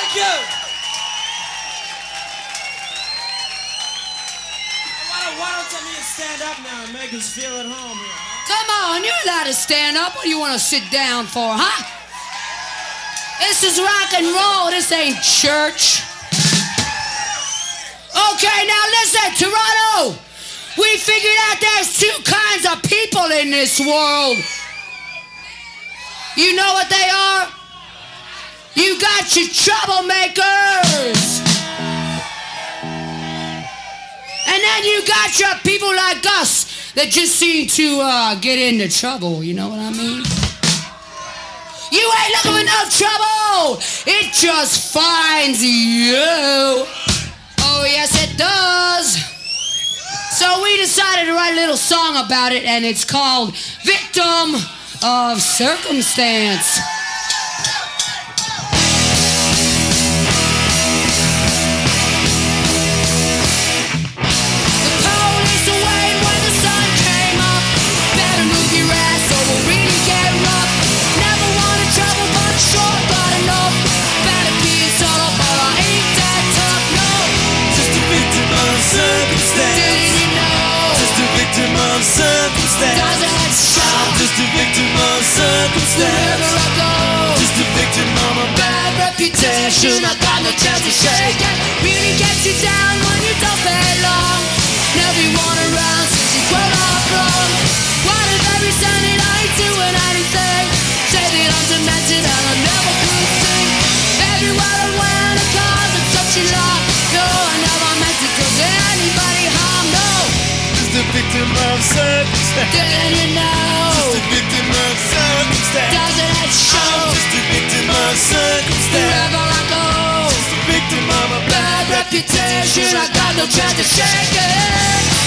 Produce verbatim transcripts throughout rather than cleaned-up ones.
Thank you. Why don't, why don't some of you stand up now and make us feel at home here? Huh? Come on, you're allowed to stand up. What do you want to sit down for, huh? This is rock and roll. This ain't church. Okay, now listen, Toronto. We figured out there's two kinds of people in this world. You know what they are? You got your troublemakers. And then you got your people like us that just seem to uh, get into trouble, you know what I mean? You ain't looking for no trouble. It just finds you. Oh, yes, it does. So we decided to write a little song about it, and it's called Victim of Circumstance. Circumstance. Does it show? I'm just a victim of circumstance. Wherever I go, just a victim of a bad reputation. I got no chance to shake it. Really gets you down when you don't belong. Everyone around says you're grown up wrong. What if every Sunday I ain't doing anything? Say that I'm demented and I never could sing. Everywhere I went, the cars are such a lot. No, I never meant to cause anybody harm. No. Just a victim of circumstance. Didn't you know? Just a victim of circumstance. Doesn't it show? I'm just a victim of circumstance. Wherever I go, just a victim of a bad reputation. I got no chance to shake it.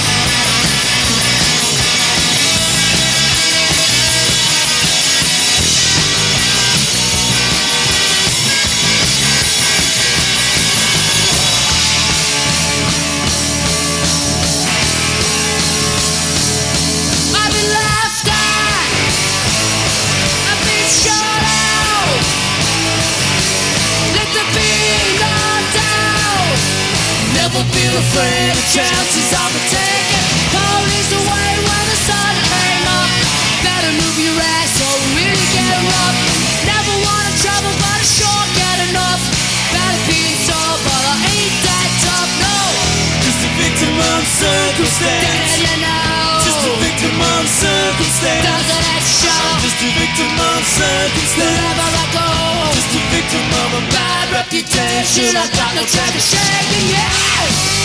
Never feel afraid of chances I'll be taking. Police away when the sun came up. Better move your ass or really get rough. Never wanted trouble but I sure get enough. Better be sober but I ain't that tough, no. Just a victim of circumstance. Did you know? Just a victim of circumstance. Doesn't that show? Just a victim of circumstance. Wherever I go, just a victim of a bad reputation. I got no chance to shake it, yeah.